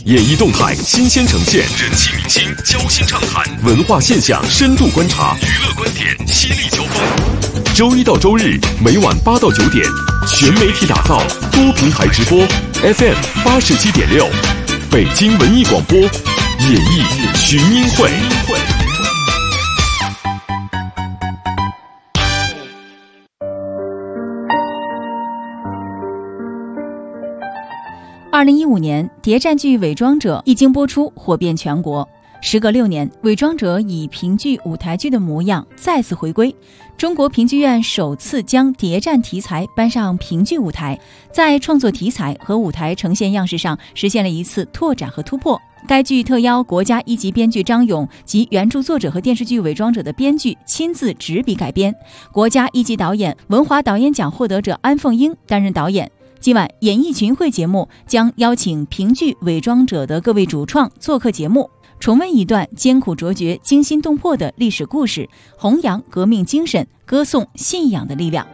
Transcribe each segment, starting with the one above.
演艺动态新鲜呈现，人气明星交心畅谈，文化现象深度观察，娱乐观点犀利交锋。周一到周日每晚8到9点，全媒体打造，多平台直播 ，FM 87.6，北京文艺广播，演艺群英会。 2015年，谍战剧《伪装者》一经播出，火遍全国。时隔6年，《伪装者》以评剧舞台剧的模样再次回归。中国评剧院首次将谍战题材搬上评剧舞台，在创作题材和舞台呈现样式上实现了一次拓展和突破。该剧特邀国家1级编剧张勇及原著作者和电视剧《伪装者》的编剧亲自执笔改编，国家1级导演、文华导演奖获得者安凤英担任导演。今晚演艺群会节目将邀请评剧《伪装者》的各位主创做客节目，重温一段艰苦卓绝、惊心动魄的历史故事，弘扬革命精神，歌颂信仰的力量。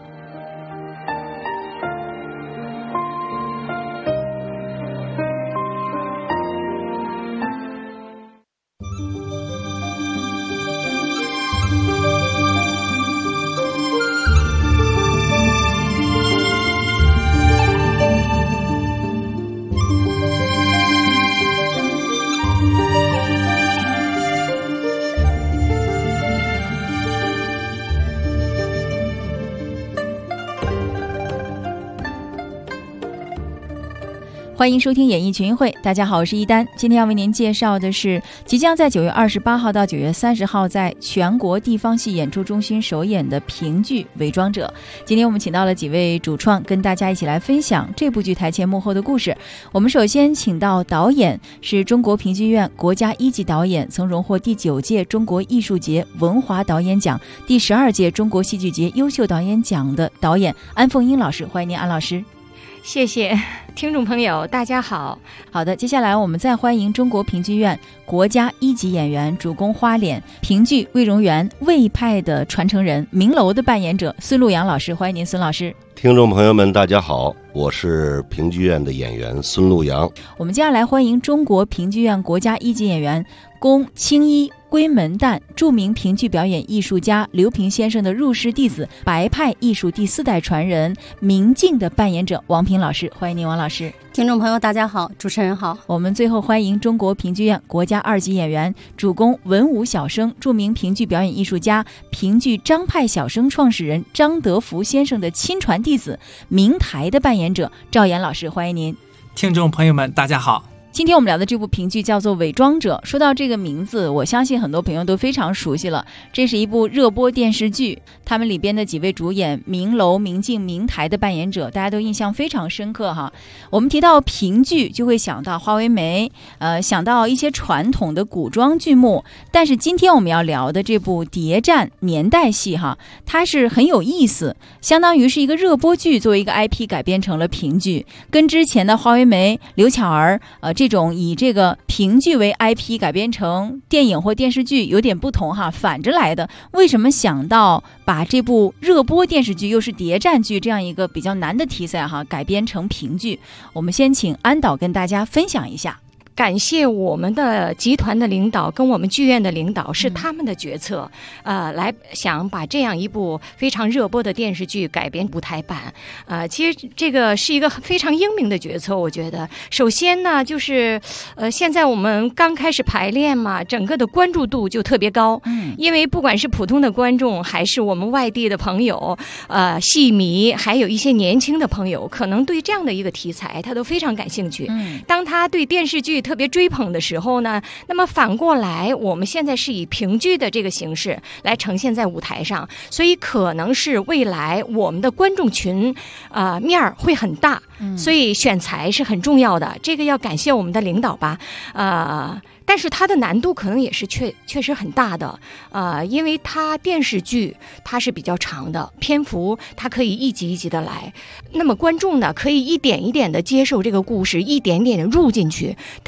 欢迎收听演艺群会，大家好，我是一丹。今天要为您介绍的是即将在9月28号到9月30号在全国地方戏演出中心首演的评剧《伪装者》。今天我们请到了几位主创，跟大家一起来分享这部剧台前幕后的故事。我们首先请到导演，是中国评剧院国家1级导演，曾荣获第9届中国艺术节文华导演奖、第12届中国戏剧节优秀导演奖的导演安凤英老师。欢迎您，安老师。 谢谢听众朋友，大家好。 好的，接下来我们再欢迎中国评剧院国家1级演员、主攻花脸、评剧魏荣元魏派的传承人、明楼的扮演者孙路阳老师。欢迎您，孙老师。 听众朋友们大家好，我是评剧院的演员孙路阳。 我们接下来欢迎中国评剧院国家1级演员、宫青衣闺门旦、著名评剧表演艺术家刘平先生的入室弟子、白派艺术第4代传人明镜的扮演者王平老师。欢迎您，王老师。 听众朋友大家好，主持人好。 我们最后欢迎中国评剧院国家2级演员、主攻文武小生、著名评剧表演艺术家、评剧张派小生创始人张德福先生的亲传弟子明台的扮演者赵岩老师。欢迎您。 听众朋友们大家好。 今天我们聊的这部评剧叫做《伪装者》。说到这个名字，我相信很多朋友都非常熟悉了。这是一部热播电视剧，他们里边的几位主演明楼、明镜、明台的扮演者，大家都印象非常深刻哈。我们提到评剧，就会想到花为媒，想到一些传统的古装剧目。但是今天我们要聊的这部谍战年代戏哈，它是很有意思，相当于是一个热播剧作为一个 IP 改编成了评剧，跟之前的花为媒、刘巧儿这种以这个评剧为 IP 改编成电影或电视剧有点不同哈，反着来的。为什么想到把这部热播电视剧又是谍战剧这样一个比较难的题材哈，改编成评剧？我们先请安导跟大家分享一下。 感谢我们的集团的领导跟我们剧院的领导，是他们的决策，来想把这样一部非常热播的电视剧改编舞台版。其实这个是一个非常英明的决策，我觉得。首先呢，就是现在我们刚开始排练嘛，整个的关注度就特别高，因为不管是普通的观众，还是我们外地的朋友，戏迷，还有一些年轻的朋友，可能对这样的一个题材他都非常感兴趣。当他对电视剧特别追捧的时候呢，那么反过来我们现在是以评剧的这个形式来呈现在舞台上，所以可能是未来我们的观众群面儿会很大，所以选材是很重要的，这个要感谢我们的领导吧。但是它的难度可能也是确实很大的，因为它电视剧它是比较长的篇幅，它可以一集一集的来，那么观众呢可以一点一点的接受这个故事，一点点的入进去，但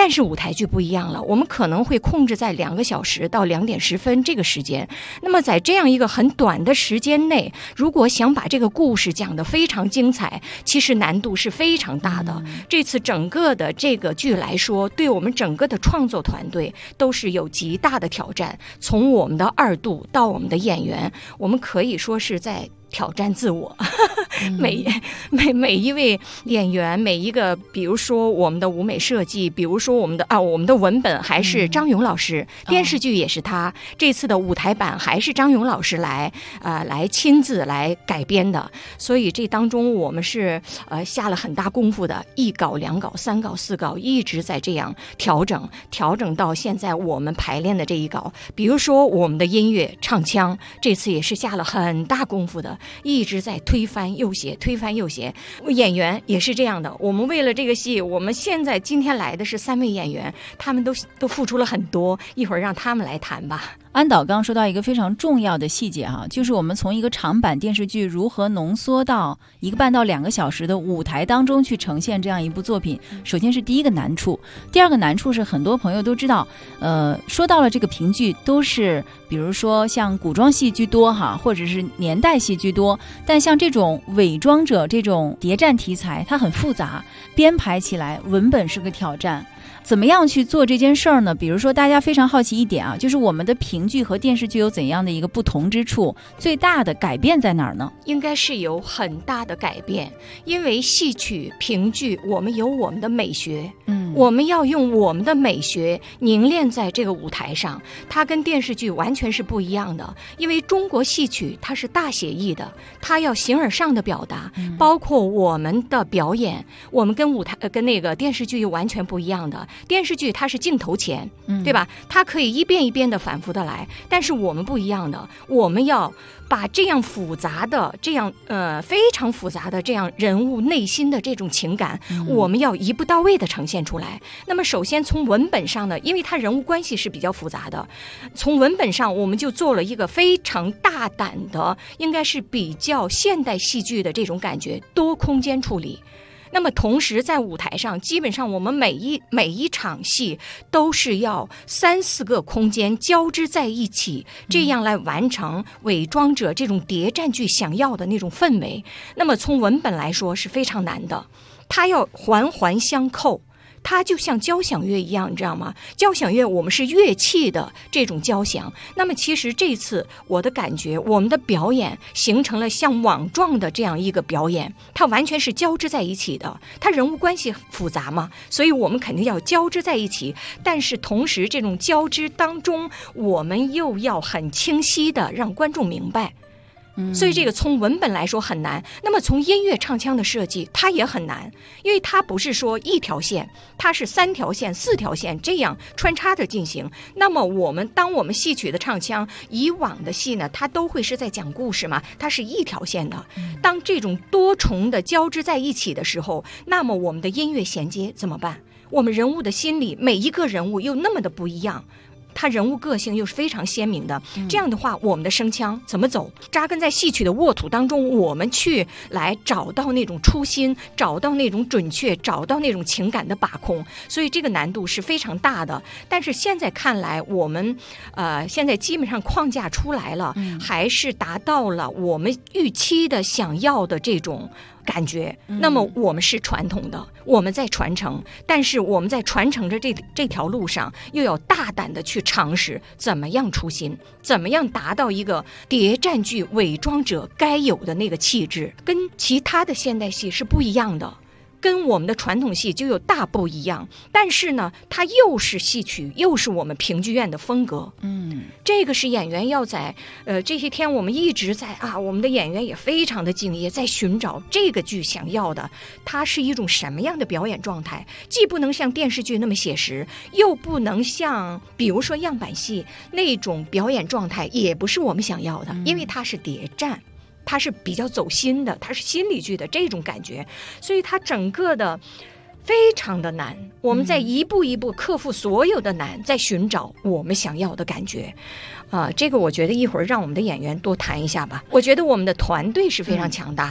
但是舞台剧不一样了，我们可能会控制在2个小时到2点10分这个时间。那么在这样一个很短的时间内，如果想把这个故事讲得非常精彩，其实难度是非常大的。这次整个的这个剧来说，对我们整个的创作团队都是有极大的挑战。从我们的二度到我们的演员，我们可以说是在挑战自我。每一位演员，每一个，比如说我们的舞美设计，比如说我们的文本还是张勇老师，电视剧也是他，这次的舞台版还是张勇老师来亲自来改编的。所以这当中我们是下了很大功夫的，1稿2稿3稿4稿，一直在这样调整到现在我们排练的这一稿。比如说我们的音乐唱腔，这次也是下了很大功夫的，一直在推翻又写。演员也是这样的，我们为了这个戏，我们今天来的是3位演员，他们都付出了很多，一会儿让他们来谈吧。 安导刚刚说到一个非常重要的细节就是我们从一个长版电视剧如何浓缩到1个半到2个小时的舞台当中去呈现这样一部作品。首先是第一个难处，第二个难处是很多朋友都知道，说到了这个评剧都是比如说像古装戏居多或者是年代戏居多，但像这种伪装者这种谍战题材，它很复杂，编排起来文本是个挑战。怎么样去做这件事儿呢？比如说大家非常好奇一点就是我们的评剧和电视剧有怎样的一个不同之处，最大的改变在哪儿呢？ 应该是有很大的改变，因为戏曲评剧我们有我们的美学，我们要用我们的美学凝练在这个舞台上，它跟电视剧完全是不一样的。因为中国戏曲它是大写意的，它要形而上的表达，包括我们的表演，我们跟那个电视剧又完全不一样的。电视剧它是镜头前，对吧？它可以一遍一遍的反复的来，但是我们不一样的，我们要把这样复杂的、这样非常复杂的这样人物内心的这种情感，我们要一步到位的呈现出来。那么首先从文本上呢，因为它人物关系是比较复杂的，从文本上我们就做了一个非常大胆的，应该是比较现代戏剧的这种感觉，多空间处理。那么同时在舞台上，基本上我们每一场戏都是要3、4个空间交织在一起，这样来完成伪装者这种谍战剧想要的那种氛围。那么从文本来说是非常难的，它要环环相扣，它就像交响乐一样，你知道吗？交响乐我们是乐器的这种交响，那么其实这次我的感觉，我们的表演形成了像网状的这样一个表演，它完全是交织在一起的。它人物关系复杂嘛，所以我们肯定要交织在一起，但是同时这种交织当中，我们又要很清晰的让观众明白。所以这个从文本来说很难，那么从音乐唱腔的设计它也很难，因为它不是说一条线，它是3条线4条线这样穿插着进行。那么当我们戏曲的唱腔，以往的戏呢，它都会是在讲故事嘛，它是一条线的。当这种多重的交织在一起的时候，那么我们的音乐衔接怎么办？我们人物的心理，每一个人物又那么的不一样，他人物个性又是非常鲜明的，这样的话我们的声腔怎么走？扎根在戏曲的沃土当中，我们去来找到那种初心，找到那种准确，找到那种情感的把控，所以这个难度是非常大的。但是现在看来，我们现在基本上框架出来了，还是达到了我们预期的想要的这种感觉。那么我们是传统的，我们在传承，但是我们在传承着这条路上，又要大胆的去尝试怎么样出新，怎么样达到一个谍战剧伪装者该有的那个气质，跟其他的现代戏是不一样的，跟我们的传统戏就有大不一样。但是呢，它又是戏曲，又是我们评剧院的风格。这个是演员要在这些天我们一直在我们的演员也非常的敬业，在寻找这个剧想要的它是一种什么样的表演状态，既不能像电视剧那么写实，又不能像比如说样板戏那种表演状态，也不是我们想要的，因为它是谍战，它是比较走心的，它是心理剧的这种感觉，所以它整个的非常的难。我们在一步一步克服所有的难，在寻找我们想要的感觉。这个我觉得一会儿让我们的演员多谈一下吧。我觉得我们的团队是非常强大的。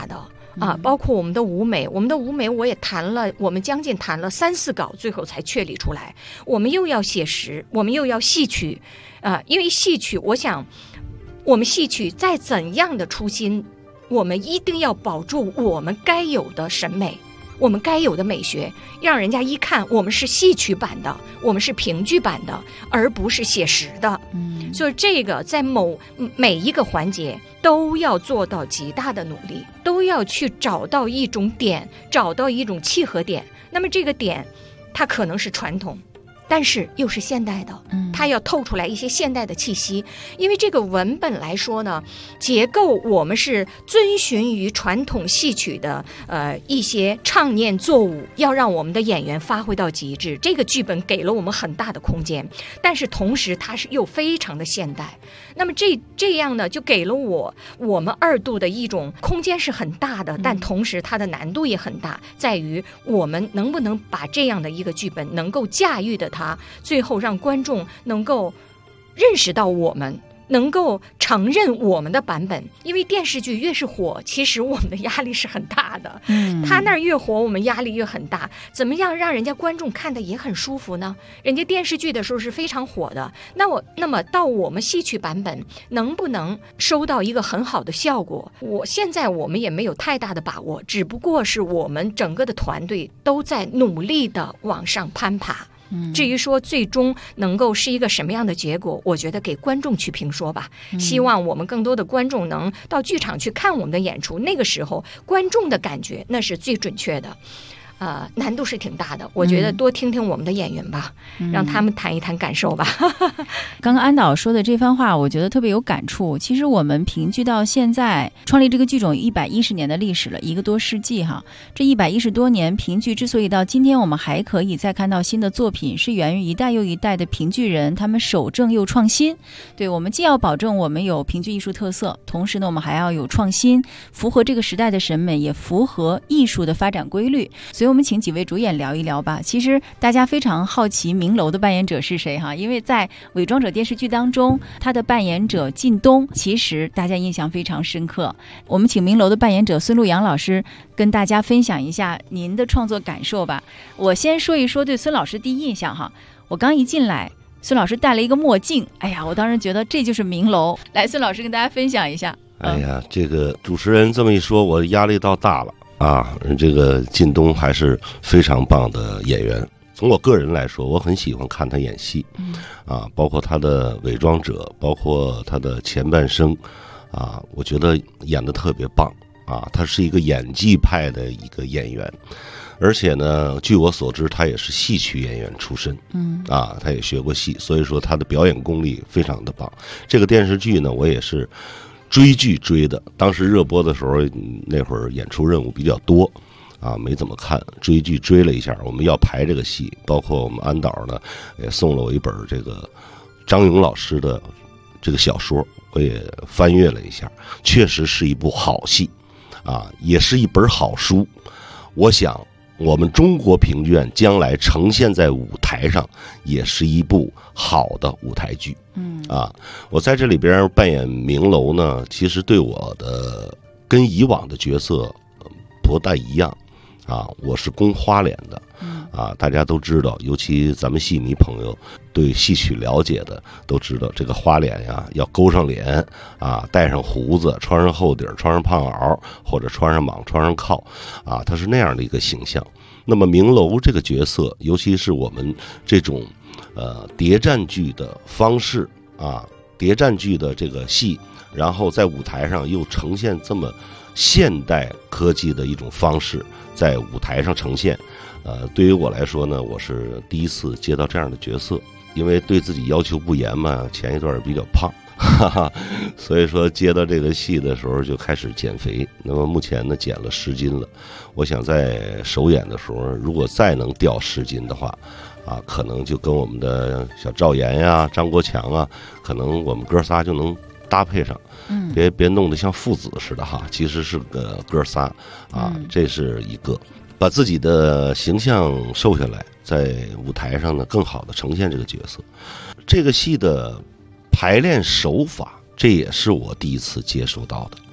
包括我们的舞美，我也我们将近谈了3、4稿，最后才确立出来。我们又要写实，我们又要戏曲，因为戏曲，我想我们戏曲再怎样的初心，我们一定要保住我们该有的审美，我们该有的美学，让人家一看我们是戏曲版的，我们是评剧版的，而不是写实的。所以这个在每一个环节都要做到极大的努力，都要去找到一种点，找到一种契合点。那么这个点它可能是传统，但是又是现代的，它要透出来一些现代的气息。因为这个文本来说呢，结构我们是遵循于传统戏曲的一些唱念作舞，要让我们的演员发挥到极致。这个剧本给了我们很大的空间，但是同时它是又非常的现代。那么这样呢，就给了我们2度的一种空间是很大的，但同时它的难度也很大，在于我们能不能把这样的一个剧本能够驾驭的它，最后让观众能够认识到我们，能够承认我们的版本。因为电视剧越是火，其实我们的压力是很大的，他那儿越火，我们压力越很大。怎么样让人家观众看的也很舒服呢？人家电视剧的时候是非常火的，那么到我们戏曲版本能不能收到一个很好的效果，现在我们也没有太大的把握，只不过是我们整个的团队都在努力的往上攀爬。至于说最终能够是一个什么样的结果，我觉得给观众去评说吧。希望我们更多的观众能到剧场去看我们的演出，那个时候观众的感觉那是最准确的。难度是挺大的，我觉得多听听我们的演员吧，让他们谈一谈感受吧。 刚刚安导说的这番话，我觉得特别有感触。其实我们评剧到现在创立这个剧种110年的历史了，1个多世纪哈。这110多年，评剧之所以到今天我们还可以再看到新的作品，是源于一代又一代的评剧人，他们守正又创新。对，我们既要保证我们有评剧艺术特色，同时呢，我们还要有创新，符合这个时代的审美，也符合艺术的发展规律。所以我们请几位主演聊一聊吧。其实大家非常好奇明楼的扮演者是谁哈，因为在《伪装者》电视剧当中，他的扮演者靳东，其实大家印象非常深刻。我们请明楼的扮演者孙路阳老师跟大家分享一下您的创作感受吧。我先说一说对孙老师第一印象哈。我刚一进来，孙老师戴了一个墨镜，哎呀，我当时觉得这就是明楼。来，孙老师跟大家分享一下。 哎呀，这个主持人这么一说，我压力倒大了。这个靳东还是非常棒的演员。从我个人来说，我很喜欢看他演戏，包括他的伪装者，包括他的前半生，我觉得演得特别棒他是一个演技派的一个演员，而且呢，据我所知，他也是戏曲演员出身，他也学过戏，所以说他的表演功力非常的棒。这个电视剧呢，我也是追剧追的，当时热播的时候，那会儿演出任务比较多，没怎么看，追剧追了一下。我们要排这个戏，包括我们安导呢，也送了我一本这个张勇老师的这个小说，我也翻阅了一下，确实是一部好戏，也是一本好书。我想我们中国评剧院将来呈现在舞台上，也是一部好的舞台剧。我在这里边扮演明楼呢，其实对我的跟以往的角色不大一样我是攻花脸的大家都知道，尤其咱们戏迷朋友对戏曲了解的都知道，这个花脸呀要勾上脸戴上胡子，穿上厚底，穿上胖袄，或者穿上蟒，穿上靠它是那样的一个形象。那么明楼这个角色，尤其是我们这种谍战剧的方式谍战剧的这个戏，然后在舞台上又呈现这么现代科技的一种方式在舞台上呈现，对于我来说呢，我是第一次接到这样的角色，因为对自己要求不严嘛，前一段也比较胖所以说接到这个戏的时候就开始减肥，那么目前呢减了10斤了。我想在首演的时候，如果再能掉10斤的话可能就跟我们的小赵岩呀、张国强可能我们哥仨就能搭配上，别弄得像父子似的其实是个哥仨这是一个把自己的形象瘦下来，在舞台上呢更好的呈现这个角色。这个戏的排练手法，这也是我第一次接触到的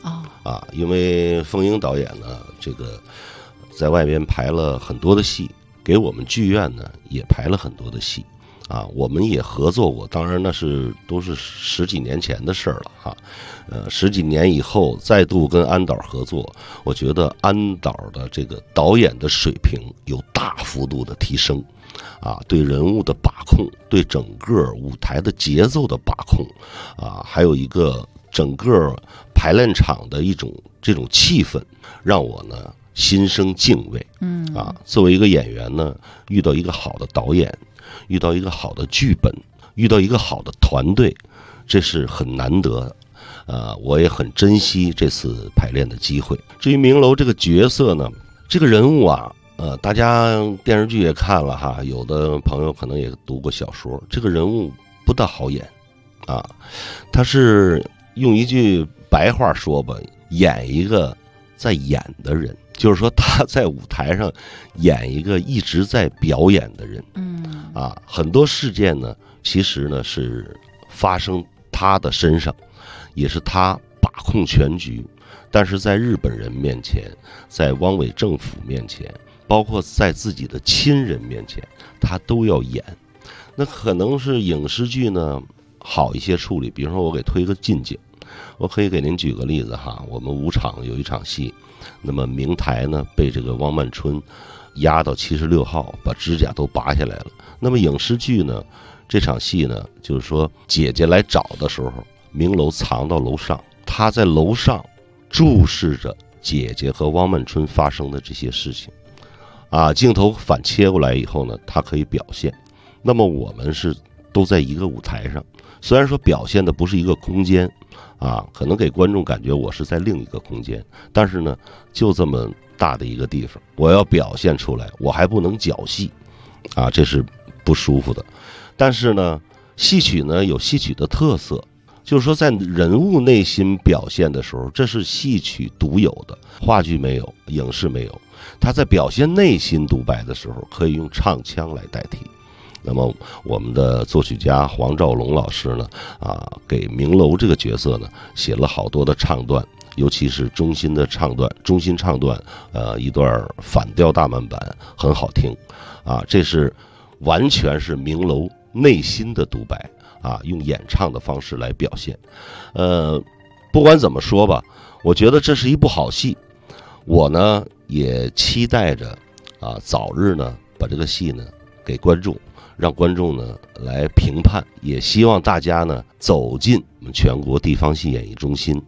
啊，因为凤英导演呢，这个在外边排了很多的戏，给我们剧院呢也排了很多的戏，啊，我们也合作过，当然那都是10几年前的事儿了哈。10几年以后再度跟安导合作，我觉得安导的这个导演的水平有大幅度的提升，啊，对人物的把控，对整个舞台的节奏的把控，啊，还有一个整个排练场的这种气氛，让我呢心生敬畏。啊，作为一个演员呢，遇到一个好的导演，遇到一个好的剧本，遇到一个好的团队，这是很难得的。我也很珍惜这次排练的机会。至于明楼这个角色呢，这个人物啊，大家电视剧也看了哈，有的朋友可能也读过小说，这个人物不大好演啊。他是用一句白话说吧，演一个在演的人，就是说他在舞台上演一个一直在表演的人。啊，很多事件呢，其实呢是发生他的身上，也是他把控全局，但是在日本人面前，在汪伪政府面前，包括在自己的亲人面前，他都要演。那可能是影视剧呢好一些处理，比如说我给推个近景，我可以给您举个例子哈，我们舞场有一场戏，那么明台呢被这个汪曼春压到76号，把指甲都拔下来了。那么影视剧呢，这场戏呢，就是说姐姐来找的时候，明楼藏到楼上，他在楼上注视着姐姐和汪曼春发生的这些事情，啊，镜头反切过来以后呢，他可以表现。那么我们是都在一个舞台上，虽然说表现的不是一个空间，啊，可能给观众感觉我是在另一个空间，但是呢，就这么大的一个地方，我要表现出来，我还不能搅戏，啊，这是不舒服的。但是呢，戏曲呢有戏曲的特色，就是说在人物内心表现的时候，这是戏曲独有的，话剧没有，影视没有。他在表现内心独白的时候，可以用唱腔来代替。那么我们的作曲家黄兆龙老师呢，啊，给明楼这个角色呢写了好多的唱段，尤其是中心唱段，一段反调大慢板很好听，啊，这是完全是明楼内心的独白，啊，用演唱的方式来表现。不管怎么说吧，我觉得这是一部好戏，我呢也期待着啊，早日呢把这个戏呢给观众，让观众呢来评判，也希望大家呢走进我们全国地方戏演艺中心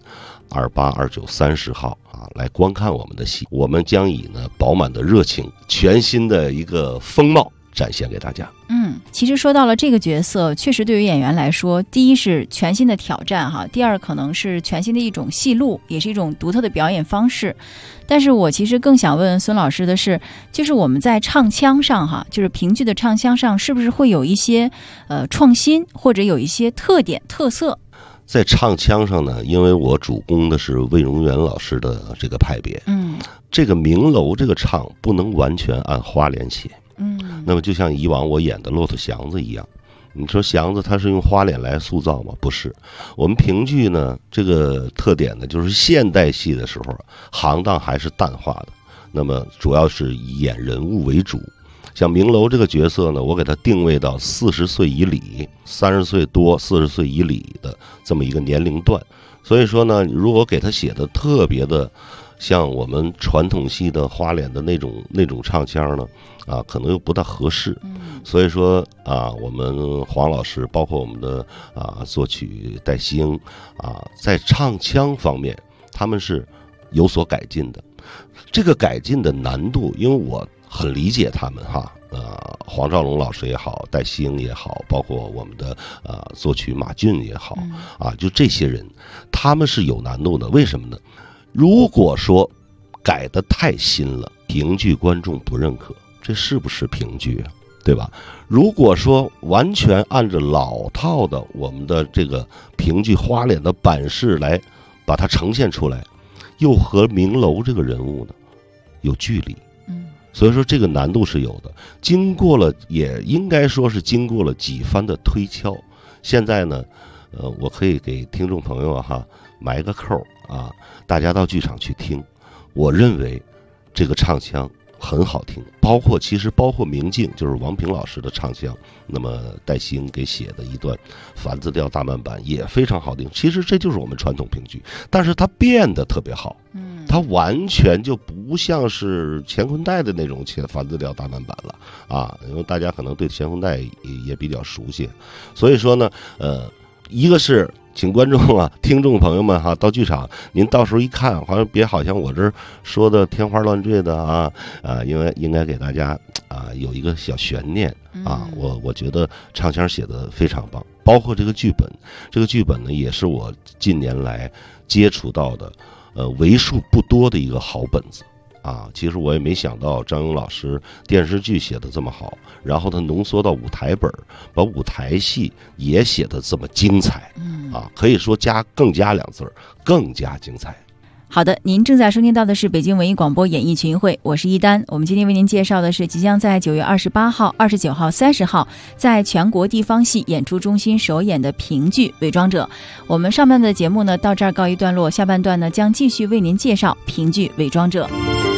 28、29、30号啊，来观看我们的戏。我们将以呢饱满的热情，全新的一个风貌展现给大家。 其实说到了这个角色，确实对于演员来说，第一是全新的挑战哈，第二可能是全新的一种戏路，也是一种独特的表演方式。但是我其实更想问孙老师的是，就是我们在唱腔上哈，就是评剧的唱腔上，是不是会有一些创新，或者有一些特点特色？ 在唱腔上呢，因为我主攻的是魏荣元老师的这个派别，这个明楼这个唱不能完全按花脸写，那么就像以往我演的骆驼祥子一样，你说祥子他是用花脸来塑造吗？不是。我们评剧呢，这个特点呢，就是现代戏的时候，行当还是淡化的，那么主要是以演人物为主。像明楼这个角色呢，我给他定位到40岁以里，30岁多、40岁以里的这么一个年龄段。所以说呢，如果给他写的特别的像我们传统戏的花脸的那种唱腔呢，啊，可能又不大合适。所以说啊，我们黄老师，包括我们的作曲戴希英啊，在唱腔方面他们是有所改进的。这个改进的难度，因为我很理解他们哈，黄兆龙老师也好，戴希英也好，包括我们的作曲马俊也好，啊，就这些人，他们是有难度的。为什么呢？如果说改得太新了，评剧观众不认可，这是不是评剧啊？对吧？如果说完全按照老套的我们的这个评剧花脸的版式来把它呈现出来，又和明楼这个人物呢有距离，所以说这个难度是有的。经过了，也应该说是经过了几番的推敲，现在呢， 我可以给听众朋友埋个扣啊，大家到剧场去听。我认为这个唱腔很好听，其实包括明镜，就是王平老师的唱腔，那么戴星给写的一段繁字调大慢板也非常好听。其实这就是我们传统评剧，但是它变得特别好，它完全就不像是乾坤带的那种繁字调大慢板了啊，因为大家可能对乾坤带也比较熟悉，所以说呢，一个是请观众听众朋友们到剧场，您到时候一看，好像我这儿说的天花乱坠的因为应该给大家有一个小悬念我觉得唱腔写的非常棒，包括这个剧本呢，也是我近年来接触到的为数不多的一个好本子。其实我也没想到张勇老师电视剧写得这么好，然后他浓缩到舞台本，把舞台戏也写得这么精彩，可以说更加2字，更加精彩。 好的，您正在收听到的是北京文艺广播演艺群会，我是一丹。我们今天为您介绍的是即将在9月28号、29号、30号在全国地方戏演出中心首演的评剧《伪装者》。我们上半的节目呢到这儿告一段落，下半段呢将继续为您介绍评剧《伪装者》。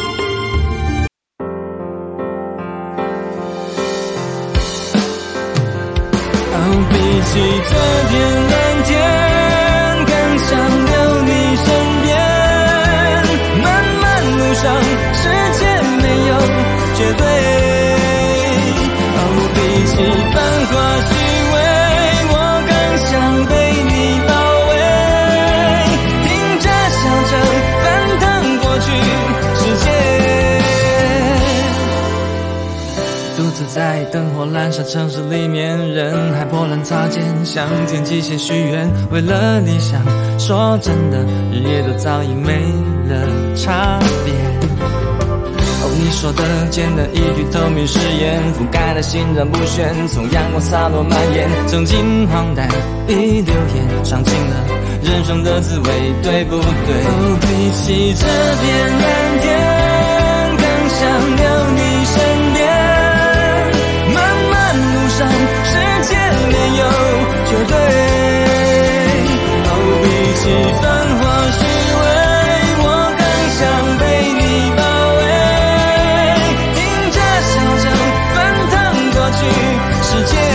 比起这片蓝天，更想留你身边。漫漫路上，世界没有绝对。比起繁华虚伪，我更想被你包围。听着笑着翻腾过去世界。独自在灯火阑珊城市里面，人海波澜擦肩，向天际线许愿，为了理想，说真的，日夜都早已没了差别。你说的简单一句透明誓言，覆盖了心然不宣，从阳光洒落蔓延，曾经荒诞已流言，尝尽了人生的滋味，对不对？比起这片蓝天，更想留你身边。世界没有绝对，比起繁华虚伪，我更想被你包围。听着笑着翻腾过去世界。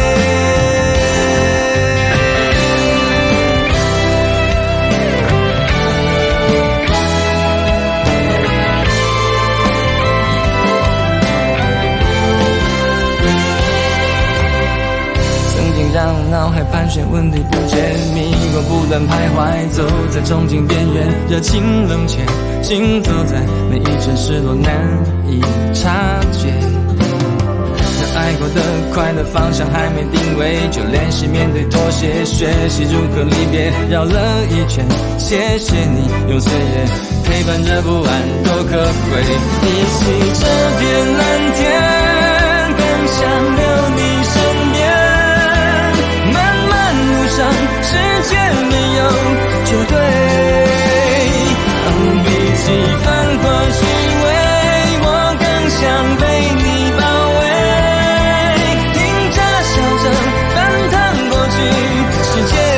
让脑海盘旋问题不解，迷惑不断徘徊，走在憧憬边缘，热情冷却，行走在每一阵失落难以察觉。爱过的快乐方向还没定位，就练习面对妥协，学习如何离别，绕了一圈，谢谢你用岁月陪伴着不安多可贵。比起这片蓝天，更想留你身边。世界没有绝对，比起繁华虚伪，我更想被你包围。听着笑着翻腾过去世界。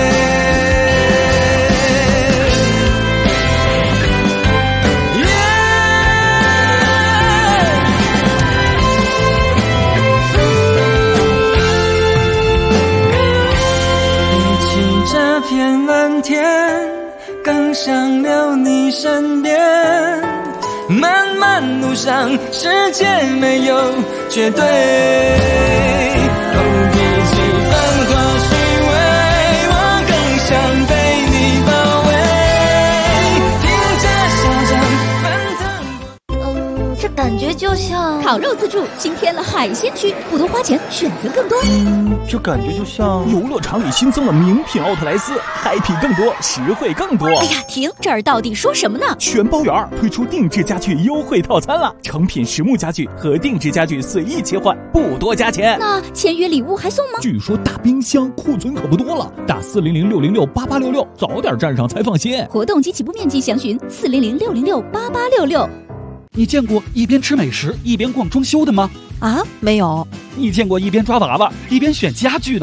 这片蓝天，更想留你身边。漫漫路上，世界没有绝对。比起繁华虚伪，我更想被你包围。听着笑着翻腾。 这感觉就像烤肉自助新添了海鲜区，不多花钱，选择更多。 这感觉就像游乐场里新增了名品奥特莱斯，happy更多，实惠更多。 哎呀，停！这儿到底说什么呢？ 全包圆推出定制家具优惠套餐了，成品实木家具和定制家具随意切换，不多加钱。 那签约礼物还送吗？ 据说大冰箱库存可不多了，打400-606-8866，早点站上才放心。 活动及起步面积详询400-606-8866。 你见过一边吃美食一边逛装修的吗？ 啊，没有。 你见过一边抓娃娃一边选家具的吗？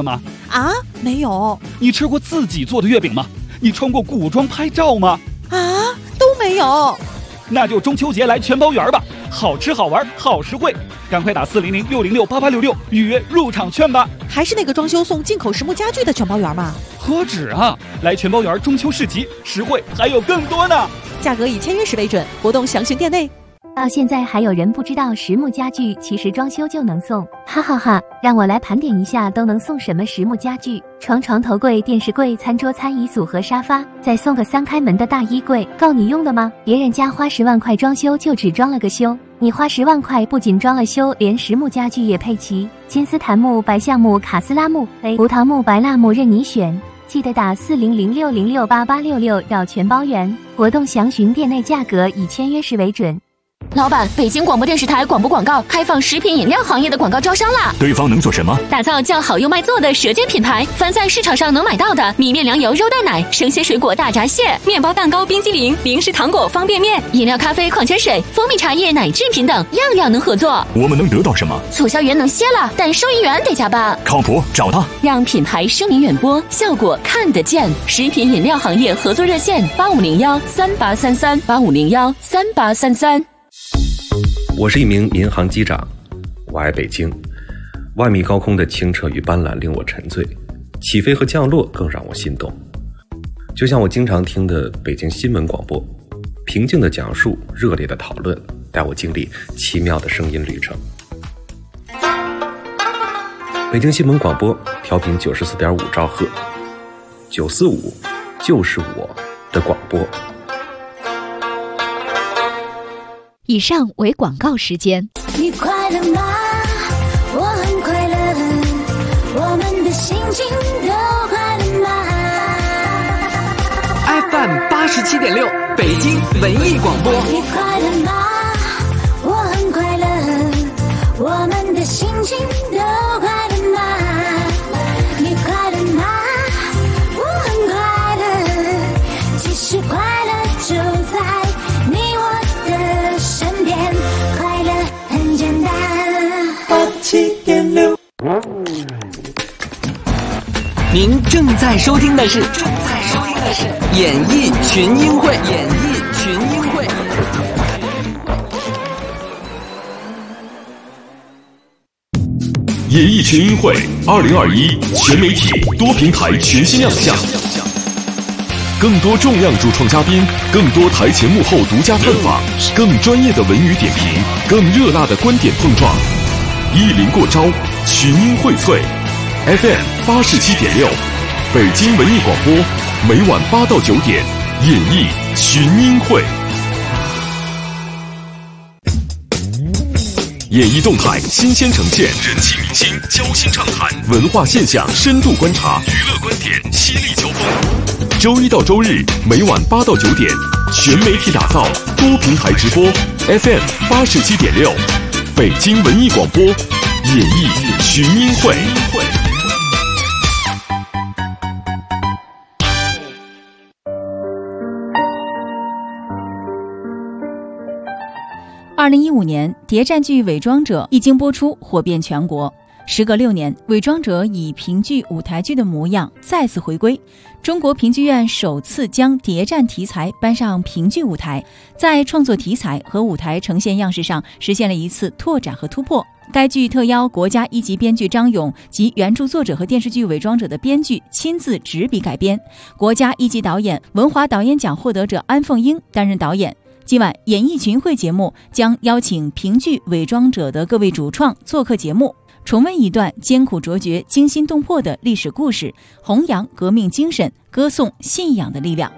啊，没有。 你吃过自己做的月饼吗？你穿过古装拍照吗？ 啊，都没有。 那就中秋节来全包园吧，好吃好玩好实惠，赶快打400-606-8866预约入场券吧。 还是那个装修送进口实木家具的全包园吗？ 何止啊，来全包园中秋市集，实惠还有更多呢。 价格以签约时为准，活动详询店内。 到现在还有人不知道实木家具其实装修就能送，哈哈哈！让我来盘点一下都能送什么实木家具：床、头柜、电视柜、餐桌、餐椅组和沙发，再送个3开门的大衣柜，够你用的吗？别人家花10万块装修就只装了个修，你花10万块不仅装了修，连实木家具也配齐，金丝檀木、白橡木、卡斯拉木、葡萄木、白蜡木任你选。记得打400-606-8866要全包圆，活动详询店内，价格以签约时为准。 老板，北京广播电视台广播广告开放食品饮料行业的广告招商啦！ 对方能做什么？ 打造叫好又卖座的舌尖品牌，凡在市场上能买到的米面粮油肉蛋奶、生鲜水果大闸蟹、面包蛋糕、冰激凌、零食糖果、方便面、饮料、咖啡、矿泉水、蜂蜜茶叶、奶制品等，样样能合作。 我们能得到什么？ 促销员能歇了，但收银员得加班。 靠谱，找他， 让品牌声名远播，效果看得见。食品饮料行业合作热线：8501-3833，8501-3833。 我是一名民航机长，我爱北京。万米高空的清澈与斑斓令我沉醉，起飞和降落更让我心动。就像我经常听的北京新闻广播，平静的讲述，热烈的讨论，带我经历奇妙的声音旅程。北京新闻广播调频94.5兆赫，945就是我的广播。 以上为广告时间。 你快乐吗？我很快乐，我们的心情都快乐吗 ？FM 87.6，北京文艺广播。 你快乐吗？我很快乐，我们的心情都快乐吗？你快乐吗？我很快乐，其实快乐就在你我的身边，快乐很简单。87.6， 您正在收听的是演艺群英会。 演艺群英会2021全媒体多平台全新亮相，更多重量主创嘉宾，更多台前幕后独家探访，更专业的文娱点评，更热辣的观点碰撞，一临过招，群英荟萃。FM 87.6，北京文艺广播，每晚8到9点，演艺群英会。演艺动态新鲜呈现，人气明星交心畅谈，文化现象深度观察，娱乐观点犀利交锋。周一到周日每晚8到9点，全媒体打造，多平台直播。FM 87.6，北京文艺广播，演艺群英会。 2015年，谍战剧《伪装者》一经播出，火遍全国。时隔6年，《伪装者》以评剧舞台剧的模样再次回归。中国评剧院首次将谍战题材搬上评剧舞台，在创作题材和舞台呈现样式上实现了一次拓展和突破。该剧特邀国家1级编剧张勇及原著作者和电视剧《伪装者》的编剧亲自执笔改编，国家1级导演、文华导演奖获得者安凤英担任导演。今晚演艺群会节目将邀请评剧《伪装者》的各位主创做客节目，重温一段艰苦卓绝、惊心动魄的历史故事，弘扬革命精神，歌颂信仰的力量。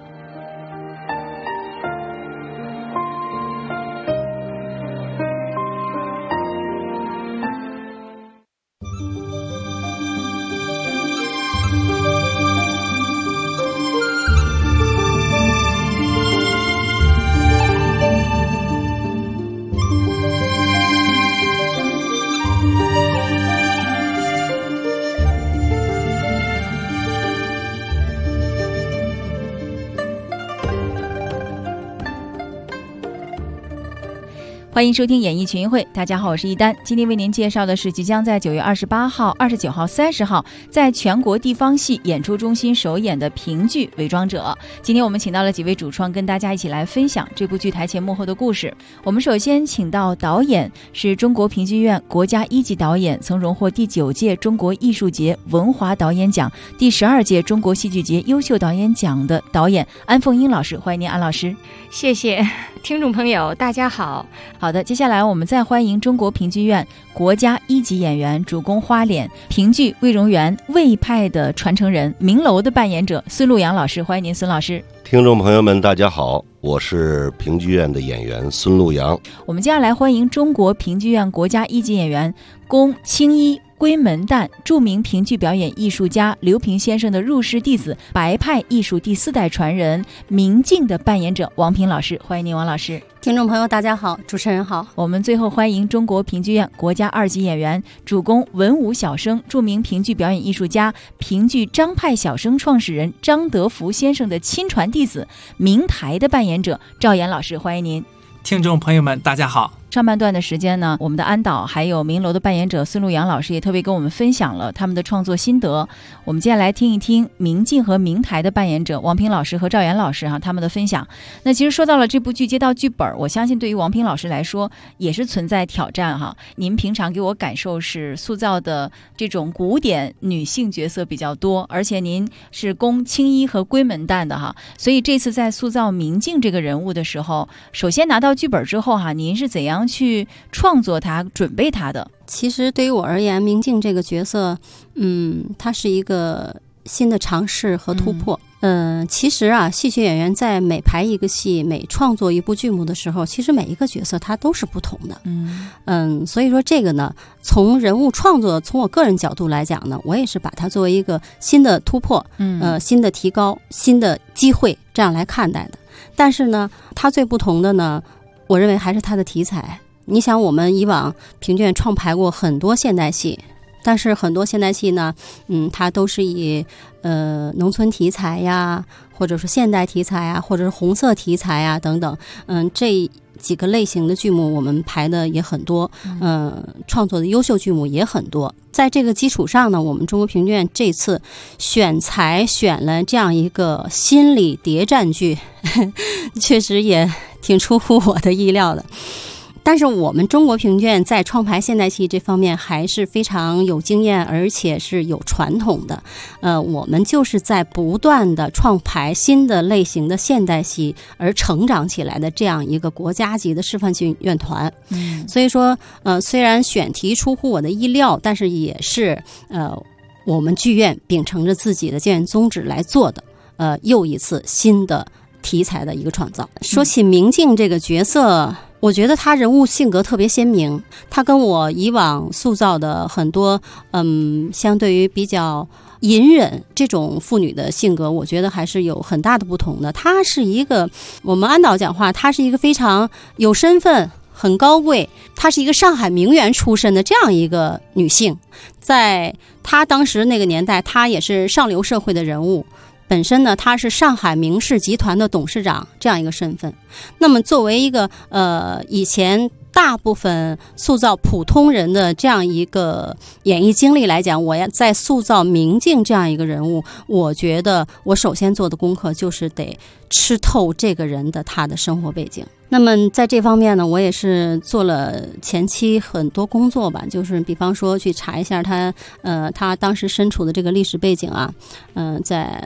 欢迎收听演艺群英会，大家好，我是一丹。今天为您介绍的是即将在9月28号、29号、30号在全国地方戏演出中心首演的评剧《伪装者》。今天我们请到了几位主创，跟大家一起来分享这部剧台前幕后的故事。我们首先请到导演是中国评剧院国家1级导演，曾荣获第9届中国艺术节文华导演奖、第12届中国戏剧节优秀导演奖的导演安凤英老师。欢迎您，安老师。 谢谢听众朋友，大家好。 好的，接下来我们再欢迎中国评剧院国家1级演员，主攻花脸，评剧魏荣元魏派的传承人，明楼的扮演者孙路阳老师。欢迎您，孙老师。 听众朋友们，大家好，我是评剧院的演员孙路阳。 我们接下来欢迎中国评剧院国家1级演员，宫青衣闺门旦，著名评剧表演艺术家刘平先生的入室弟子，白派艺术第4代传人，明镜的扮演者王平老师。欢迎您，王老师。 听众朋友大家好，主持人好。 我们最后欢迎中国评剧院国家2级演员，主攻文武小生，著名评剧表演艺术家，评剧张派小生创始人张德福先生的亲传弟子，明台的扮演者赵岩老师。欢迎您。 听众朋友们大家好。 上半段的时间呢，我们的安导还有明楼的扮演者孙路阳老师也特别跟我们分享了他们的创作心得。我们接下来听一听明镜和明台的扮演者王平老师和赵岩老师他们的分享。那其实说到了这部剧接到剧本，我相信对于王平老师来说也是存在挑战哈。您平常给我感受是塑造的这种古典女性角色比较多，而且您是宫青衣和闺门旦的哈，所以这次在塑造明镜这个人物的时候，首先拿到剧本之后您是怎样去创作它、准备它的？ 其实对于我而言，明镜这个角色，它是一个新的尝试和突破。其实戏曲演员在每排一个戏、每创作一部剧目的时候，其实每一个角色它都是不同的。所以说这个呢，从人物创作，从我个人角度来讲呢，我也是把它作为一个新的突破，新的提高、新的机会这样来看待的。但是呢，它最不同的呢，我认为还是它的题材。你想，我们以往评剧院创排过很多现代戏，但是很多现代戏呢，它都是以农村题材呀，或者是现代题材呀，或者是红色题材呀等等，这几个类型的剧目我们排的也很多，创作的优秀剧目也很多。在这个基础上呢，我们中国评剧院这次选材选了这样一个心理谍战剧，确实也挺出乎我的意料的。但是我们中国评剧院在创排现代戏这方面还是非常有经验，而且是有传统的。我们就是在不断的创排新的类型的现代戏而成长起来的这样一个国家级的示范剧院团。所以说，虽然选题出乎我的意料，但是也是我们剧院秉承着自己的建院宗旨来做的。又一次新的题材的一个创造。说起明镜这个角色，我觉得他人物性格特别鲜明，他跟我以往塑造的很多相对于比较隐忍这种妇女的性格，我觉得还是有很大的不同的。她是一个，我们安导讲话，她是一个非常有身份、很高贵，她是一个上海名媛出身的这样一个女性。在她当时那个年代，她也是上流社会的人物，本身呢，他是上海明氏集团的董事长这样一个身份。那么作为一个以前大部分塑造普通人的这样一个演艺经历来讲，我要在塑造明镜这样一个人物，我觉得我首先做的功课就是得吃透这个人的他的生活背景。那么在这方面呢，我也是做了前期很多工作吧，就是比方说去查一下他当时身处的这个历史背景啊，在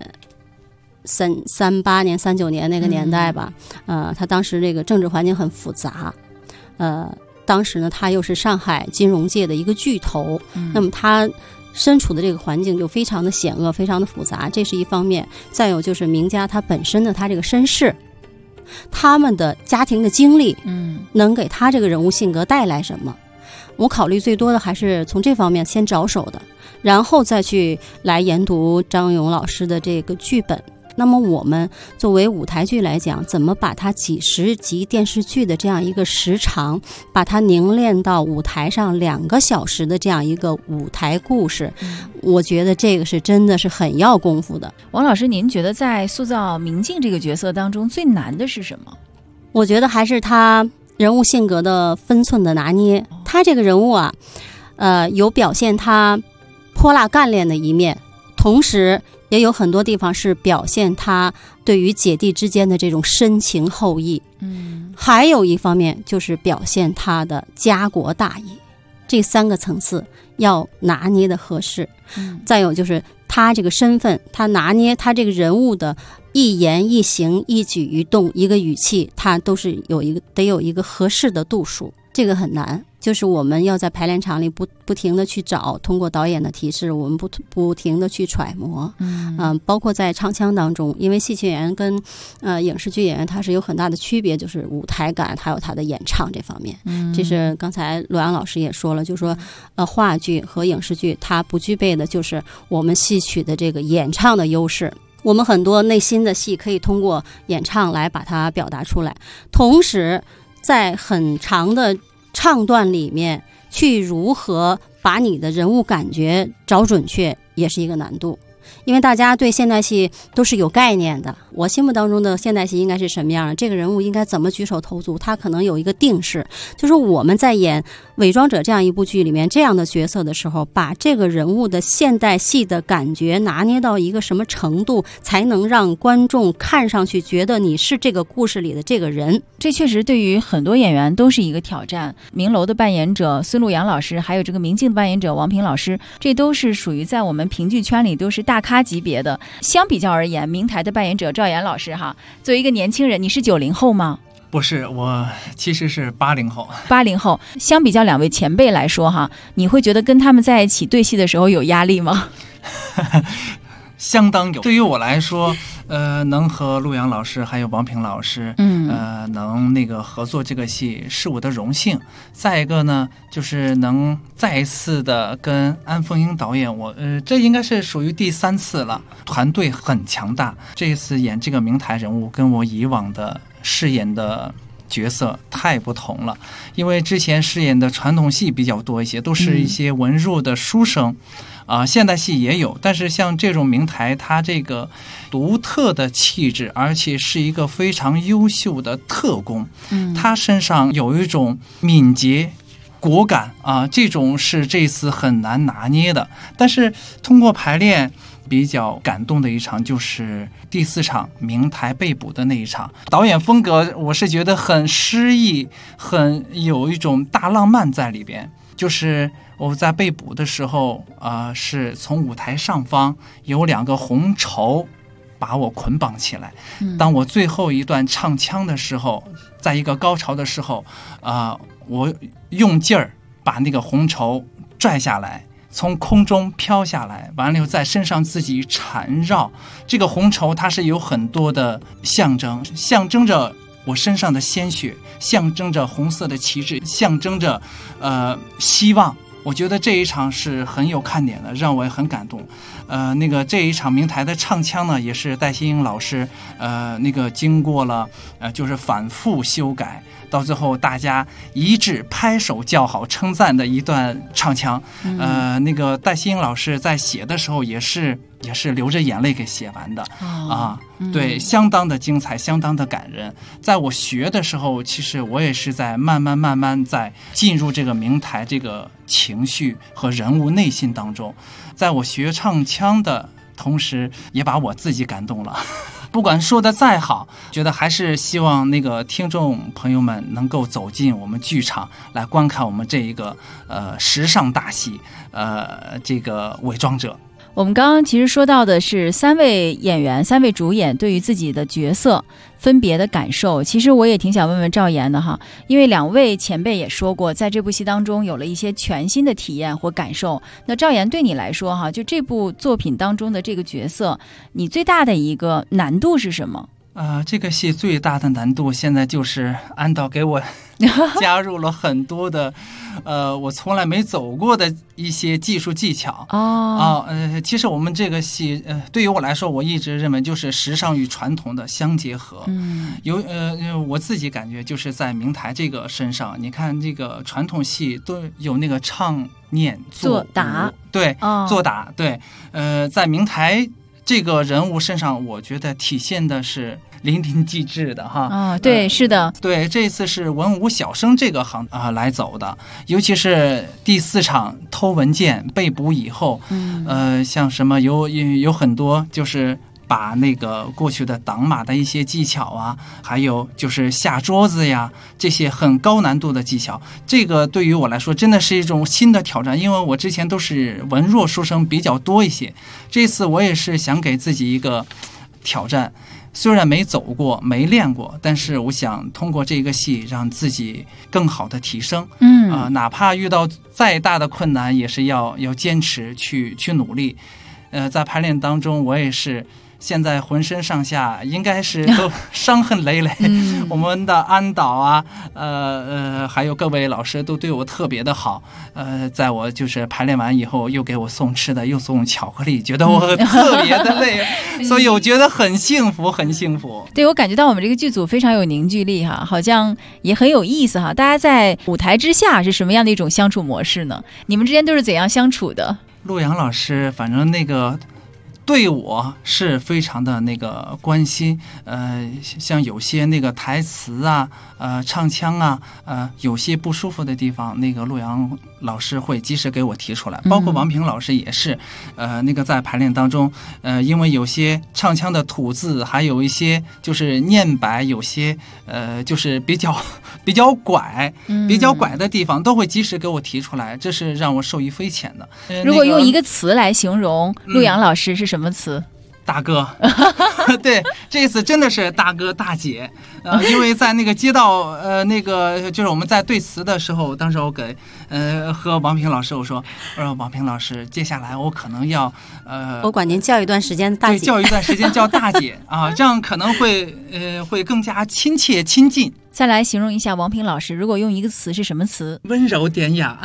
38年、39年那个年代吧，他当时这个政治环境很复杂，当时呢，他又是上海金融界的一个巨头，那么他身处的这个环境就非常的险恶，非常的复杂，这是一方面。再有就是明家他本身的他这个身世，他们的家庭的经历，能给他这个人物性格带来什么？我考虑最多的还是从这方面先着手的，然后再去来研读张勇老师的这个剧本。那么我们作为舞台剧来讲，怎么把它几十集电视剧的这样一个时长，把它凝练到舞台上2个小时的这样一个舞台故事，我觉得这个是真的是很要功夫的。 王老师，您觉得在塑造明镜这个角色当中最难的是什么？ 我觉得还是他人物性格的分寸的拿捏。他这个人物啊，有表现他泼辣干练的一面，同时也有很多地方是表现他对于姐弟之间的这种深情厚谊。还有一方面就是表现他的家国大义。这3个层次要拿捏的合适。再有就是他这个身份，他拿捏他这个人物的一言一行一举一动一个语气，他都是得有一个合适的度数。这个很难，就是我们要在排练场里不停的去找，通过导演的提示，我们不停的去揣摩。包括在唱腔当中，因为戏曲演员跟影视剧演员他是有很大的区别，就是舞台感还有他的演唱这方面。这是刚才罗阳老师也说了，就是说话剧和影视剧它不具备的就是我们戏曲的这个演唱的优势。我们很多内心的戏可以通过演唱来把它表达出来，同时在很长的唱段里面去如何把你的人物感觉找准确，也是一个难度。因为大家对现代戏都是有概念的，我心目当中的现代戏应该是什么样的，这个人物应该怎么举手投足，他可能有一个定式。就是我们在演《伪装者》这样一部剧里面这样的角色的时候，把这个人物的现代戏的感觉拿捏到一个什么程度，才能让观众看上去觉得你是这个故事里的这个人。 这确实对于很多演员都是一个挑战。明楼的扮演者孙路阳老师，还有这个明镜的扮演者王平老师，这都是属于在我们评剧圈里都是大咖级别的。相比较而言，明台的扮演者赵岩老师哈，作为一个年轻人，你是90后吗？ 不是，我其实是80后。 80后，相比较2位前辈来说哈，你会觉得跟他们在一起对戏的时候有压力吗？ 相当有。对于我来说，能和陆阳老师还有王平老师，能那个合作这个戏是我的荣幸。再一个呢，就是能再一次的跟安凤英导演，这应该是属于第3次了。团队很强大，这一次演这个明台人物，跟我以往的饰演的角色太不同了。因为之前饰演的传统戏比较多一些，都是一些文弱的书生。现代戏也有，但是像这种明台，它这个独特的气质，而且是一个非常优秀的特工，他身上有一种敏捷果敢这种是这次很难拿捏的。但是通过排练，比较感动的一场就是第4场明台被捕的那一场。导演风格我是觉得很诗意，很有一种大浪漫在里边。就是我在被捕的时候是从舞台上方有2个红绸把我捆绑起来。当我最后一段唱腔的时候，在一个高潮的时候我用劲儿把那个红绸拽下来，从空中飘下来，完了以后在身上自己缠绕。这个红绸它是有很多的象征，象征着我身上的鲜血，象征着红色的旗帜，象征着希望。我觉得这一场是很有看点的，让我也很感动。这一场明台的唱腔呢，也是戴新英老师经过了就是反复修改，到最后大家一致拍手叫好称赞的一段唱腔。戴新英老师在写的时候也是流着眼泪给写完的对，相当的精彩，相当的感人。在我学的时候，其实我也是在慢慢在进入这个明台这个情绪和人物内心当中。在我学唱腔的同时，也把我自己感动了。不管说的再好，觉得还是希望那个听众朋友们能够走进我们剧场来观看我们这一个时尚大戏这个伪装者。 我们刚刚其实说到的是3位演员、3位主演对于自己的角色分别的感受。其实我也挺想问问赵岩的哈，因为2位前辈也说过，在这部戏当中有了一些全新的体验或感受。那赵岩对你来说哈，就这部作品当中的这个角色，你最大的一个难度是什么？ 这个戏最大的难度现在就是安导给我加入了很多的我从来没走过的一些技术技巧。其实我们这个戏对于我来说，我一直认为就是时尚与传统的相结合。我自己感觉就是在明台这个身上，你看这个传统戏都有那个唱念做打，对，做打，对，在明台这个人物身上，我觉得体现的是淋漓尽致的哈。 对，是的， 对，这次是文武小生这个行来走的，尤其是第4场偷文件被捕以后，像什么有很多就是把那个过去的挡马的一些技巧啊，还有就是下桌子呀，这些很高难度的技巧，这个对于我来说真的是一种新的挑战，因为我之前都是文弱书生比较多一些，这次我也是想给自己一个挑战，虽然没走过没练过，但是我想通过这个戏让自己更好的提升，哪怕遇到再大的困难也是要坚持去努力。在排练当中我也是现在浑身上下应该是都伤痕累累，我们的安导啊，还有各位老师都对我特别的好，在我就是排练完以后又给我送吃的，又送巧克力，觉得我特别的累，所以我觉得很幸福，很幸福。 对，我感觉到我们这个剧组非常有凝聚力哈，好像也很有意思哈。大家在舞台之下是什么样的一种相处模式呢？你们之间都是怎样相处的？ 陆阳老师，反正那个对我是非常的那个关心，像有些那个台词啊，唱腔啊，有些不舒服的地方，那个陆阳老师会及时给我提出来，包括王平老师也是，那个在排练当中，因为有些唱腔的吐字，还有一些就是念白，有些就是比较拐的地方，都会及时给我提出来，这是让我受益匪浅的。 如果用一个词来形容陆阳老师是什么词？ 大哥。对，这次真的是大哥大姐，因为在那个街道，那个就是我们在对词的时候，当时我给和王平老师我说王平老师，接下来我可能要我管您叫一段时间大姐， 对，叫一段时间叫大姐啊，这样可能会更加亲切亲近。 再来形容一下王平老师，如果用一个词是什么词？ 温柔典雅。